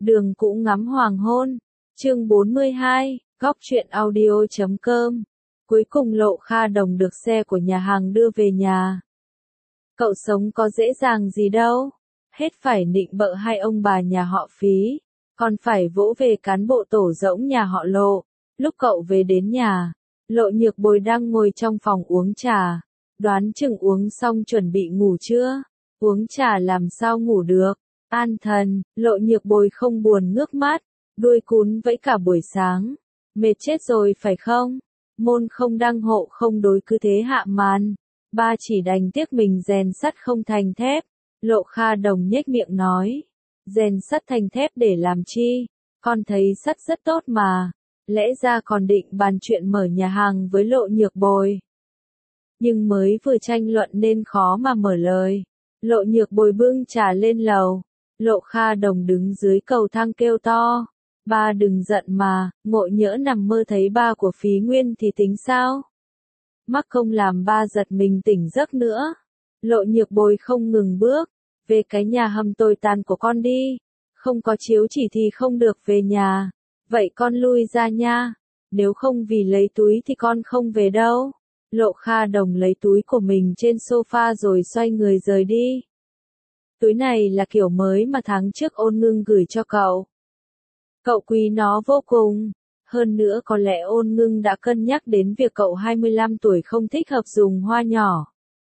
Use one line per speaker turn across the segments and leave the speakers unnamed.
Đường cũ ngắm hoàng hôn. Chương 42, góc truyện audio.com. Cuối cùng Lộ Kha Đồng được xe của nhà hàng đưa về nhà. Cậu sống có dễ dàng gì đâu, hết phải nịnh bợ hai ông bà nhà họ Phí, còn phải vỗ về cán bộ tổ rỗng nhà họ Lộ. Lúc cậu về đến nhà, Lộ Nhược Bồi đang ngồi trong phòng uống trà, đoán chừng uống xong chuẩn bị ngủ chưa? Uống trà làm sao ngủ được? An thần, Lộ Nhược Bồi không buồn ngước mắt, đuôi cún vẫy cả buổi sáng. Mệt chết rồi phải không? Môn không đăng hộ không đối cứ thế hạ màn. Ba chỉ đành tiếc mình rèn sắt không thành thép. Lộ Kha Đồng nhếch miệng nói. Rèn sắt thành thép để làm chi? Con thấy sắt rất tốt mà. Lẽ ra còn định bàn chuyện mở nhà hàng với Lộ Nhược Bồi. Nhưng mới vừa tranh luận nên khó mà mở lời. Lộ Nhược Bồi bưng trà lên lầu. Lộ Kha Đồng đứng dưới cầu thang kêu to. Ba đừng giận mà, ngộ nhỡ nằm mơ thấy ba của Phí Nguyên thì tính sao? Mắc không làm ba giật mình tỉnh giấc nữa. Lộ Nhược Bồi không ngừng bước. Về cái nhà hầm tồi tàn của con đi. Không có chiếu chỉ thì không được về nhà. Vậy con lui ra nha. Nếu không vì lấy túi thì con không về đâu. Lộ Kha Đồng lấy túi của mình trên sofa rồi xoay người rời đi. Túi này là kiểu mới mà tháng trước Ôn Ngưng gửi cho cậu. Cậu quý nó vô cùng. Hơn nữa có lẽ Ôn Ngưng đã cân nhắc đến việc cậu 25 tuổi không thích hợp dùng hoa nhỏ.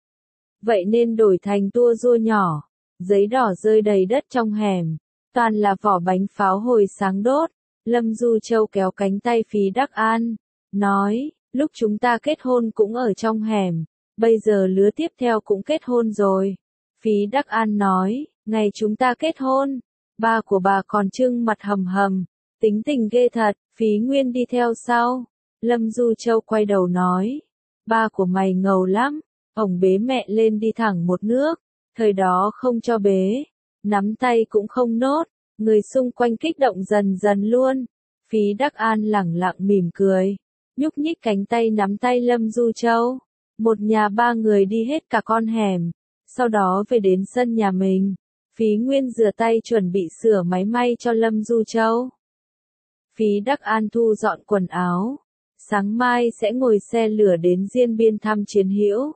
Vậy nên đổi thành tua rua nhỏ. Giấy đỏ rơi đầy đất trong hẻm. Toàn là vỏ bánh pháo hồi sáng đốt. Lâm Du Châu kéo cánh tay Phí Đắc An. Nói, lúc chúng ta kết hôn cũng ở trong hẻm. Bây giờ lứa tiếp theo cũng kết hôn rồi. Phí Đắc An nói, ngày chúng ta kết hôn. Ba của bà còn trưng mặt hầm hầm. Tính tình ghê thật, Phí Nguyên đi theo sau. Lâm Du Châu quay đầu nói. Ba của mày ngầu lắm. Ổng bế mẹ lên đi thẳng một nước. Thời đó không cho bế. Nắm tay cũng không nốt. Người xung quanh kích động dần dần luôn. Phí Đắc An lẳng lặng mỉm cười. Nhúc nhích cánh tay nắm tay Lâm Du Châu. Một nhà ba người đi hết cả con hẻm. Sau đó về đến sân nhà mình. Phí Nguyên rửa tay chuẩn bị sửa máy may cho Lâm Du Châu. Phí Đắc An thu dọn quần áo. Sáng mai sẽ ngồi xe lửa đến Diên Biên thăm Chiến Hữu.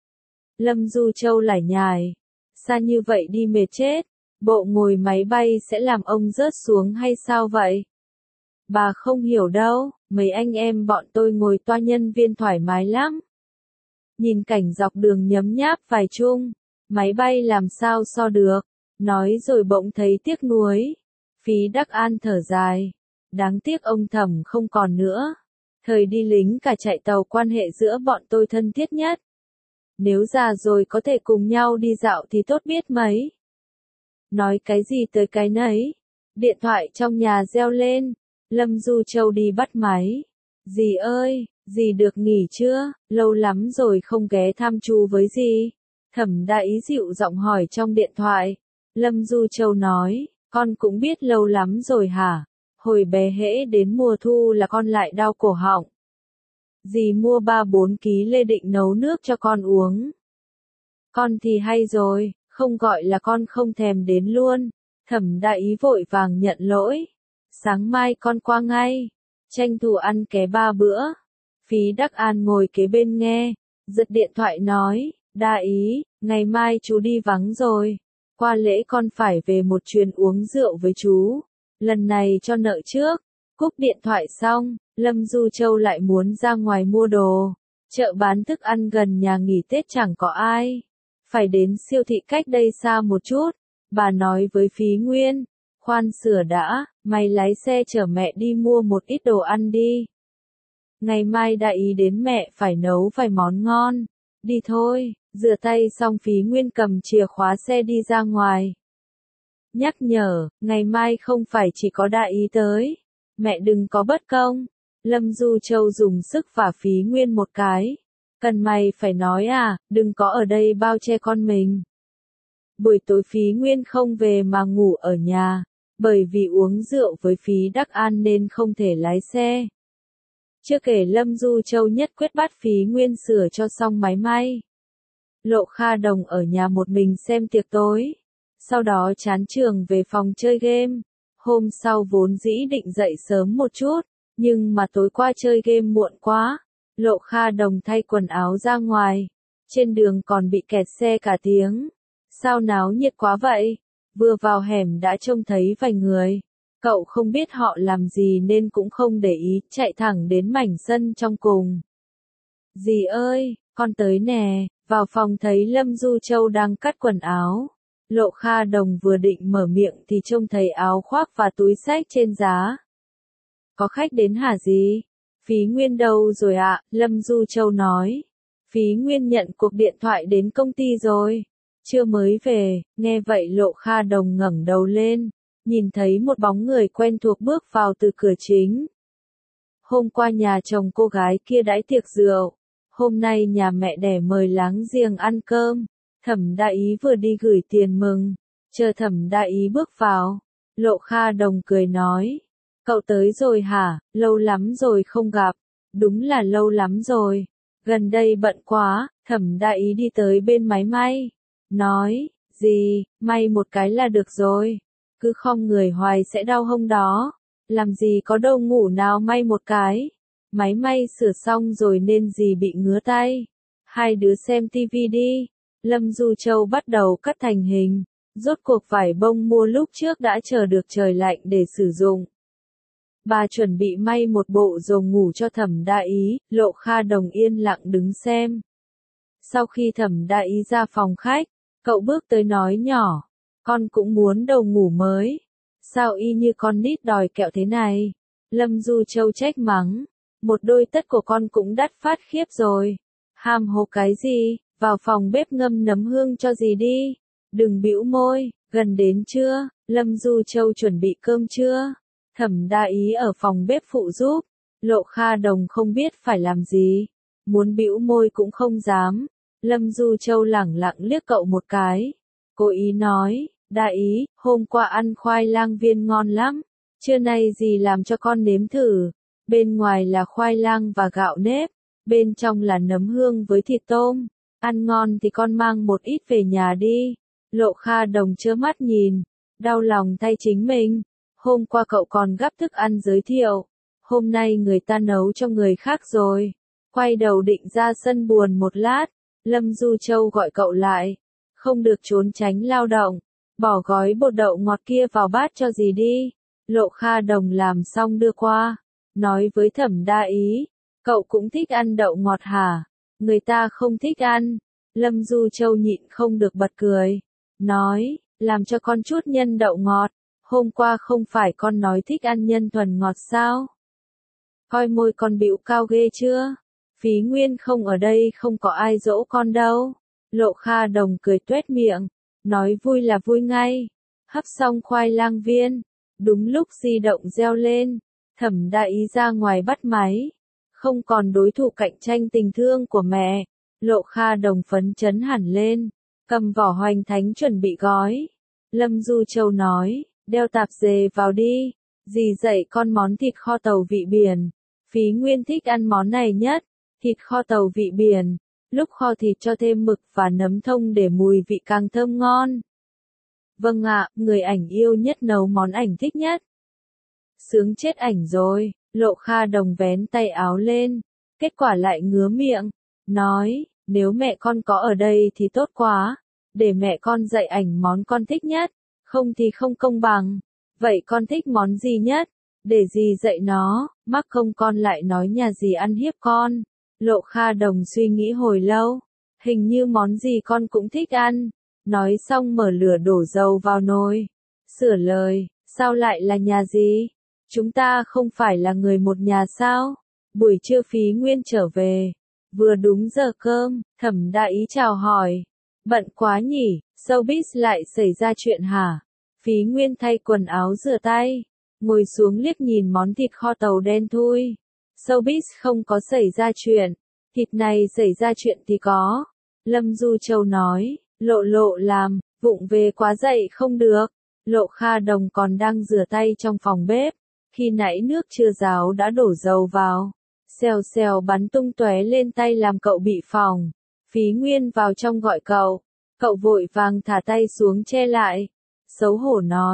Lâm Du Châu lải nhải. Xa như vậy đi mệt chết. Bộ ngồi máy bay sẽ làm ông rớt xuống hay sao vậy? Bà không hiểu đâu, mấy anh em bọn tôi ngồi toa nhân viên thoải mái lắm. Nhìn cảnh dọc đường nhấm nháp vài chung, máy bay làm sao so được, nói rồi bỗng thấy tiếc nuối. Phí Đắc An thở dài, đáng tiếc ông Thẩm không còn nữa. Thời đi lính cả chạy tàu quan hệ giữa bọn tôi thân thiết nhất. Nếu già rồi có thể cùng nhau đi dạo thì tốt biết mấy. Nói cái gì tới cái nấy. Điện thoại trong nhà reo lên. Lâm Du Châu đi bắt máy. Dì ơi, dì được nghỉ chưa? Lâu lắm rồi không ghé thăm chú với dì. Thẩm Đại Ý dịu giọng hỏi trong điện thoại. Lâm Du Châu nói, con cũng biết lâu lắm rồi hả? Hồi bé hễ đến mùa thu là con lại đau cổ họng. Dì mua 3-4 ký lê định nấu nước cho con uống. Con thì hay rồi. Không gọi là con không thèm đến luôn. Thẩm Đại Ý vội vàng nhận lỗi. Sáng mai con qua ngay. Tranh thủ ăn ké 3 bữa. Phí Đắc An ngồi kế bên nghe. Giật điện thoại nói. Đại Ý, ngày mai chú đi vắng rồi. Qua lễ con phải về một chuyến uống rượu với chú. Lần này cho nợ trước. Cúp điện thoại xong, Lâm Du Châu lại muốn ra ngoài mua đồ. Chợ bán thức ăn gần nhà nghỉ Tết chẳng có ai. Phải đến siêu thị cách đây xa một chút. Bà nói với Phí Nguyên. Khoan sửa đã, mày lái xe chở mẹ đi mua một ít đồ ăn đi. Ngày mai Đại Ý đến mẹ phải nấu vài món ngon. Đi thôi, rửa tay xong Phí Nguyên cầm chìa khóa xe đi ra ngoài. Nhắc nhở, ngày mai không phải chỉ có Đại Ý tới. Mẹ đừng có bất công. Lâm Du Châu dùng sức vả Phí Nguyên một cái. Cần mày phải nói à, đừng có ở đây bao che con mình. Buổi tối Phí Nguyên không về mà ngủ ở nhà, bởi vì uống rượu với Phí Đắc An nên không thể lái xe. Chưa kể Lâm Du Châu nhất quyết bắt Phí Nguyên sửa cho xong máy may. Lộ Kha Đồng ở nhà một mình xem tiệc tối, sau đó chán trường về phòng chơi game. Hôm sau vốn dĩ định dậy sớm một chút, nhưng mà tối qua chơi game muộn quá. Lộ Kha Đồng thay quần áo ra ngoài. Trên đường còn bị kẹt xe cả tiếng. Sao náo nhiệt quá vậy? Vừa vào hẻm đã trông thấy vài người. Cậu không biết họ làm gì nên cũng không để ý, chạy thẳng đến mảnh sân trong cùng. Dì ơi, con tới nè, vào phòng thấy Lâm Du Châu đang cắt quần áo. Lộ Kha Đồng vừa định mở miệng thì trông thấy áo khoác và túi xách trên giá. Có khách đến hả dì? Phí Nguyên đâu rồi ạ? Lâm Du Châu nói. Phí Nguyên nhận cuộc điện thoại đến công ty rồi. Chưa mới về, nghe vậy Lộ Kha Đồng ngẩng đầu lên, nhìn thấy một bóng người quen thuộc bước vào từ cửa chính. Hôm qua nhà chồng cô gái kia đãi tiệc rượu, hôm nay nhà mẹ đẻ mời láng giềng ăn cơm. Thẩm Đại Ý vừa đi gửi tiền mừng, chờ Thẩm Đại Ý bước vào, Lộ Kha Đồng cười nói, cậu tới rồi hả, lâu lắm rồi không gặp, đúng là lâu lắm rồi, gần đây bận quá. Thẩm Đại Ý đi tới bên máy may, nói, gì, may một cái là được rồi, cứ khom người hoài sẽ đau hông đó, làm gì có đâu ngủ nào may một cái, máy may sửa xong rồi nên gì bị ngứa tay, hai đứa xem tivi đi. Lâm Du Châu bắt đầu cắt thành hình, rốt cuộc vải bông mua lúc trước đã chờ được trời lạnh để sử dụng. Bà chuẩn bị may một bộ dòng ngủ cho Thẩm Đại Ý, Lộ Kha Đồng yên lặng đứng xem. Sau khi Thẩm Đại Ý ra phòng khách, cậu bước tới nói nhỏ, con cũng muốn đầu ngủ mới. Sao y như con nít đòi kẹo thế này? Lâm Du Châu trách mắng, một đôi tất của con cũng đắt phát khiếp rồi. Ham hố cái gì? Vào phòng bếp ngâm nấm hương cho dì đi. Đừng bĩu môi, gần đến trưa, Lâm Du Châu chuẩn bị cơm trưa. Thẩm Đại Ý ở phòng bếp phụ giúp. Lộ Kha Đồng không biết phải làm gì. Muốn bĩu môi cũng không dám. Lâm Du Châu lẳng lặng liếc cậu một cái. Cố ý nói, Đại Ý, hôm qua ăn khoai lang viên ngon lắm. Trưa nay dì làm cho con nếm thử. Bên ngoài là khoai lang và gạo nếp. Bên trong là nấm hương với thịt tôm. Ăn ngon thì con mang một ít về nhà đi. Lộ Kha Đồng trơ mắt nhìn, đau lòng thay chính mình. Hôm qua cậu còn gắp thức ăn giới thiệu, hôm nay người ta nấu cho người khác rồi. Quay đầu định ra sân buồn một lát, Lâm Du Châu gọi cậu lại. Không được trốn tránh lao động, bỏ gói bột đậu ngọt kia vào bát cho dì đi. Lộ Kha Đồng làm xong đưa qua, nói với Thẩm Đại Ý, cậu cũng thích ăn đậu ngọt hả? Người ta không thích ăn. Lâm Du Châu nhịn không được bật cười, nói, làm cho con chút nhân đậu ngọt. Hôm qua không phải con nói thích ăn nhân thuần ngọt sao? Coi môi con bĩu cao ghê chưa? Phí Nguyên không ở đây, không có ai dỗ con đâu. Lộ Kha Đồng cười tuét miệng, nói vui là vui ngay. Hấp xong khoai lang viên, đúng lúc di động reo lên, Thẩm Đại Ý ra ngoài bắt máy. Không còn đối thủ cạnh tranh tình thương của mẹ. Lộ Kha Đồng phấn chấn hẳn lên, cầm vỏ hoành thánh chuẩn bị gói. Lâm Du Châu nói, đeo tạp dề vào đi, dì dạy con món thịt kho tàu vị biển. Phí Nguyên thích ăn món này nhất, thịt kho tàu vị biển. Lúc kho thịt cho thêm mực và nấm thông để mùi vị càng thơm ngon. Vâng ạ, người ảnh yêu nhất nấu món ảnh thích nhất. Sướng chết ảnh rồi. Lộ Kha Đồng vén tay áo lên, kết quả lại ngứa miệng, nói, nếu mẹ con có ở đây thì tốt quá, để mẹ con dạy ảnh món con thích nhất, không thì không công bằng. Vậy con thích món gì nhất? Để dì dạy nó, mắc không con lại nói nhà dì ăn hiếp con. Lộ Kha Đồng suy nghĩ hồi lâu, hình như món gì con cũng thích ăn. Nói xong mở lửa đổ dầu vào nồi. Sửa lời, sao lại là nhà dì? Chúng ta không phải là người một nhà sao? Buổi trưa Phí Nguyên trở về, vừa đúng giờ cơm, Thẩm Đại Ý chào hỏi. Bận quá nhỉ, showbiz lại xảy ra chuyện hả? Phí Nguyên thay quần áo rửa tay, ngồi xuống liếc nhìn món thịt kho tàu đen thui. Showbiz không có xảy ra chuyện, thịt này xảy ra chuyện thì có. Lâm Du Châu nói, Lộ Lộ làm, vụng về quá dậy không được. Lộ Kha Đồng còn đang rửa tay trong phòng bếp. Khi nãy nước chưa ráo đã đổ dầu vào, xèo xèo bắn tung tóe lên tay làm cậu bị phỏng. Phí Nguyên vào trong gọi cậu vội vàng thả tay xuống che lại, xấu hổ nói,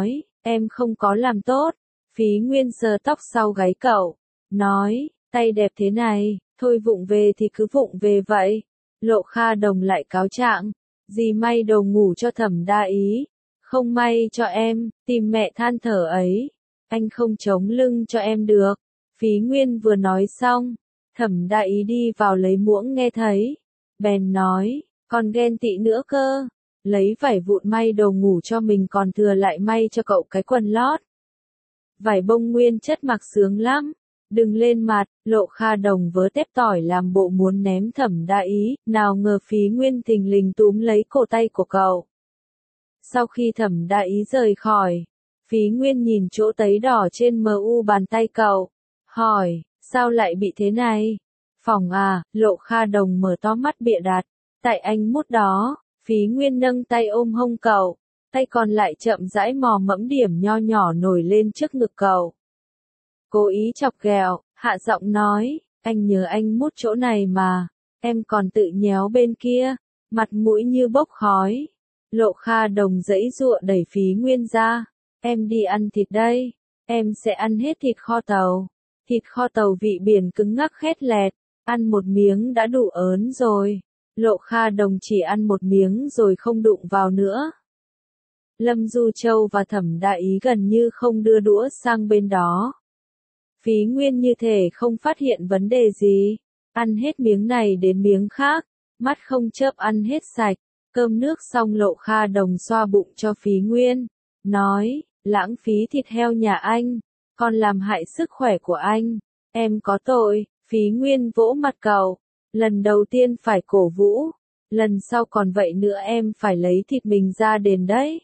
em không có làm tốt. Phí Nguyên sờ tóc sau gáy cậu, nói, tay đẹp thế này, thôi vụng về thì cứ vụng về vậy. Lộ Kha Đồng lại cáo trạng, dì may đồ ngủ cho Thẩm Đa Ý, không may cho em, tìm mẹ than thở ấy, anh không chống lưng cho em được. Phí Nguyên vừa nói xong, Thẩm Đa Ý đi vào lấy muỗng nghe thấy, bèn nói, còn ghen tị nữa cơ, lấy vải vụn may đồ ngủ cho mình còn thừa lại may cho cậu cái quần lót. Vải bông nguyên chất mặc sướng lắm, đừng lên mặt. Lộ Kha Đồng vớ tép tỏi làm bộ muốn ném Thẩm Đa Ý, nào ngờ Phí Nguyên thình lình túm lấy cổ tay của cậu. Sau khi Thẩm Đa Ý rời khỏi, Phí Nguyên nhìn chỗ tấy đỏ trên mu bàn tay cậu, hỏi, sao lại bị thế này? Phỏng à? Lộ Kha Đồng mở to mắt bịa đặt, tại anh mút đó. Phí Nguyên nâng tay ôm hông cậu, tay còn lại chậm rãi mò mẫm điểm nho nhỏ nổi lên trước ngực cậu. Cố ý chọc ghẹo, hạ giọng nói, anh nhớ anh mút chỗ này mà, em còn tự nhéo bên kia, mặt mũi như bốc khói. Lộ Kha Đồng giãy giụa đẩy Phí Nguyên ra, em đi ăn thịt đây, em sẽ ăn hết thịt kho tàu. Thịt kho tàu vị biển cứng ngắc khét lẹt, ăn một miếng đã đủ ớn rồi. Lộ Kha Đồng chỉ ăn một miếng rồi không đụng vào nữa. Lâm Du Châu và Thẩm Đa Ý gần như không đưa đũa sang bên đó. Phí Nguyên như thể không phát hiện vấn đề gì, ăn hết miếng này đến miếng khác, mắt không chớp ăn hết sạch. Cơm nước xong Lộ Kha Đồng xoa bụng cho Phí Nguyên, nói, lãng phí thịt heo nhà anh, còn làm hại sức khỏe của anh, em có tội. Phí Nguyên vỗ mặt cậu, lần đầu tiên phải cổ vũ, lần sau còn vậy nữa em phải lấy thịt mình ra đền đấy.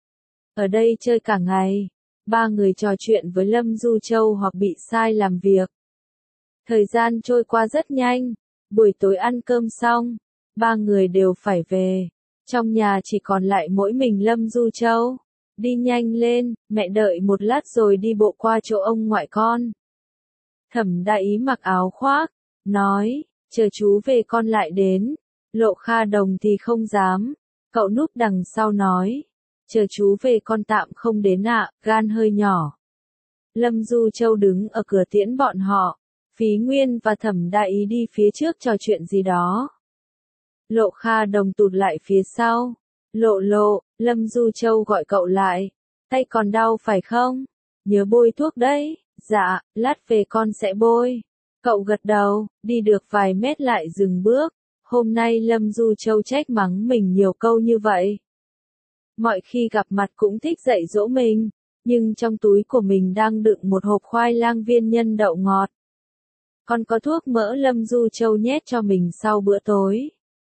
Ở đây chơi cả ngày, ba người trò chuyện với Lâm Du Châu hoặc bị sai làm việc. Thời gian trôi qua rất nhanh, buổi tối ăn cơm xong, ba người đều phải về. Trong nhà chỉ còn lại mỗi mình Lâm Du Châu. Đi nhanh lên, mẹ đợi một lát rồi đi bộ qua chỗ ông ngoại con. Thẩm Đa Ý mặc áo khoác, nói, chờ chú về con lại đến. Lộ Kha Đồng thì không dám, cậu núp đằng sau nói, chờ chú về con tạm không đến ạ, gan hơi nhỏ. Lâm Du Châu đứng ở cửa tiễn bọn họ, Phí Nguyên và Thẩm Đa Ý đi phía trước trò chuyện gì đó. Lộ Kha Đồng tụt lại phía sau. Lộ Lộ, Lâm Du Châu gọi cậu lại. Tay còn đau phải không? Nhớ bôi thuốc đấy. Dạ, lát về con sẽ bôi. Cậu gật đầu, đi được vài mét lại dừng bước. Hôm nay Lâm Du Châu trách mắng mình nhiều câu như vậy. Mọi khi gặp mặt cũng thích dạy dỗ mình, nhưng trong túi của mình đang đựng một hộp khoai lang viên nhân đậu ngọt. Còn có thuốc mỡ Lâm Du Châu nhét cho mình sau bữa tối.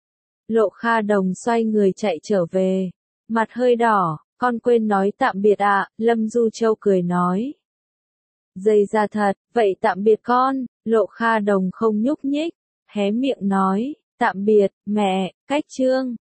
Lộ Kha Đồng xoay người chạy trở về, mặt hơi đỏ, con quên nói tạm biệt ạ. Lâm Du Châu cười nói. Dây ra thật, vậy tạm biệt con. Lộ Kha Đồng không nhúc nhích, hé miệng nói, tạm biệt, mẹ, cách chương.